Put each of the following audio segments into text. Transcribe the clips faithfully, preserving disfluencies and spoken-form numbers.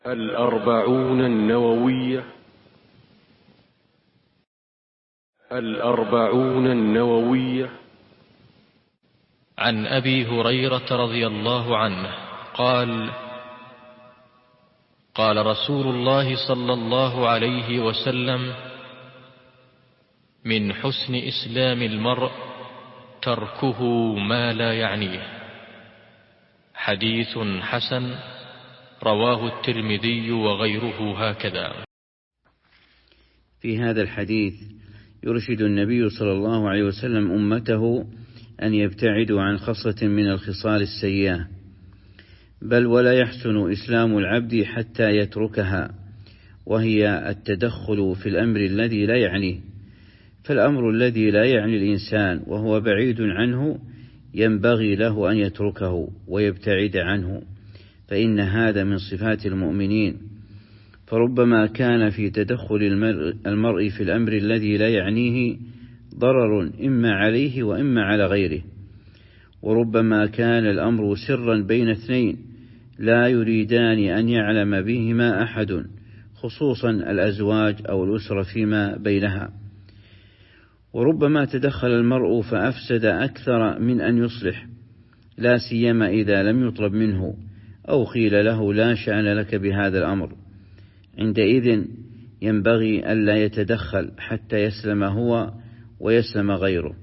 الأربعون النووية الأربعون النووية عن أبي هريرة رضي الله عنه قال: قال رسول الله صلى الله عليه وسلم: من حسن إسلام المرء تركه ما لا يعنيه. حديث حسن، رواه الترمذي وغيره هكذا. في هذا الحديث يرشد النبي صلى الله عليه وسلم أمته أن يبتعدوا عن خصلة من الخصال السيئة، بل ولا يحسن إسلام العبد حتى يتركها، وهي التدخل في الأمر الذي لا يعنيه. فالأمر الذي لا يعني الإنسان وهو بعيد عنه ينبغي له أن يتركه ويبتعد عنه، فإن هذا من صفات المؤمنين. فربما كان في تدخل المرء في الأمر الذي لا يعنيه ضرر إما عليه وإما على غيره، وربما كان الأمر سرا بين اثنين لا يريدان أن يعلم بهما أحد، خصوصا الأزواج أو الأسرة فيما بينها. وربما تدخل المرء فأفسد أكثر من أن يصلح، لا سيما إذا لم يطلب منه أو قيل له لا شأن لك بهذا الأمر. عندئذ ينبغي ألا يتدخل حتى يسلم هو ويسلم غيره.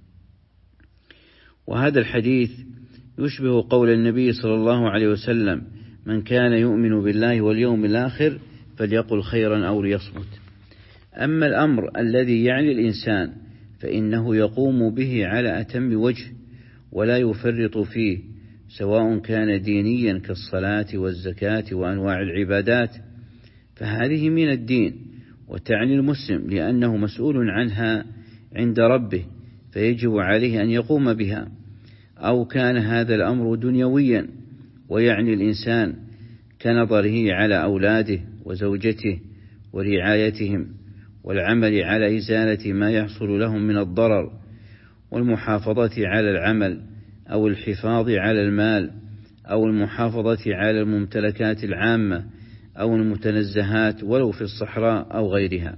وهذا الحديث يشبه قول النبي صلى الله عليه وسلم: من كان يؤمن بالله واليوم الآخر فليقل خيرا أو ليصمت. أما الأمر الذي يعني الإنسان فإنه يقوم به على أتم وجه ولا يفرط فيه، سواء كان دينيا كالصلاة والزكاة وأنواع العبادات، فهذه من الدين وتعني المسلم لأنه مسؤول عنها عند ربه، فيجب عليه أن يقوم بها. أو كان هذا الأمر دنيويا ويعني الإنسان كنظره على أولاده وزوجته ورعايتهم، والعمل على إزالة ما يحصل لهم من الضرر، والمحافظة على العمل أو الحفاظ على المال، أو المحافظة على الممتلكات العامة أو المتنزهات ولو في الصحراء أو غيرها.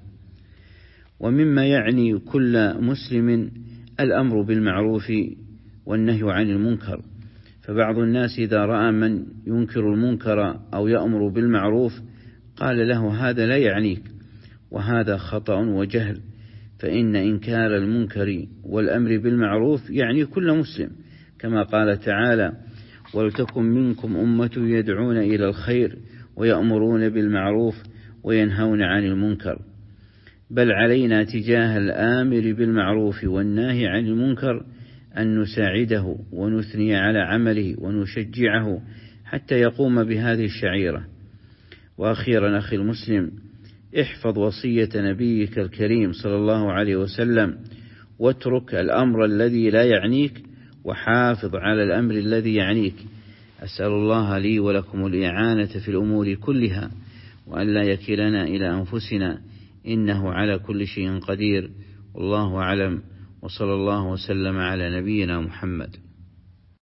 ومما يعني كل مسلم الأمر بالمعروف والنهي عن المنكر، فبعض الناس إذا رأى من ينكر المنكر أو يأمر بالمعروف قال له: هذا لا يعنيك، وهذا خطأ وجهل، فإن إنكار المنكر والأمر بالمعروف يعني كل مسلم، كما قال تعالى: ولتكن منكم أمة يدعون إلى الخير ويأمرون بالمعروف وينهون عن المنكر. بل علينا تجاه الآمر بالمعروف والناهي عن المنكر أن نساعده ونثني على عمله ونشجعه حتى يقوم بهذه الشعيرة. وأخيرا أخي المسلم، احفظ وصية نبيك الكريم صلى الله عليه وسلم، واترك الأمر الذي لا يعنيك وحافظ على الأمر الذي يعنيك. أسأل الله لي ولكم الإعانة في الأمور كلها، وأن لا يكلنا إلى أنفسنا، إنه على كل شيء قدير. والله أعلم، وصلى الله وسلم على نبينا محمد.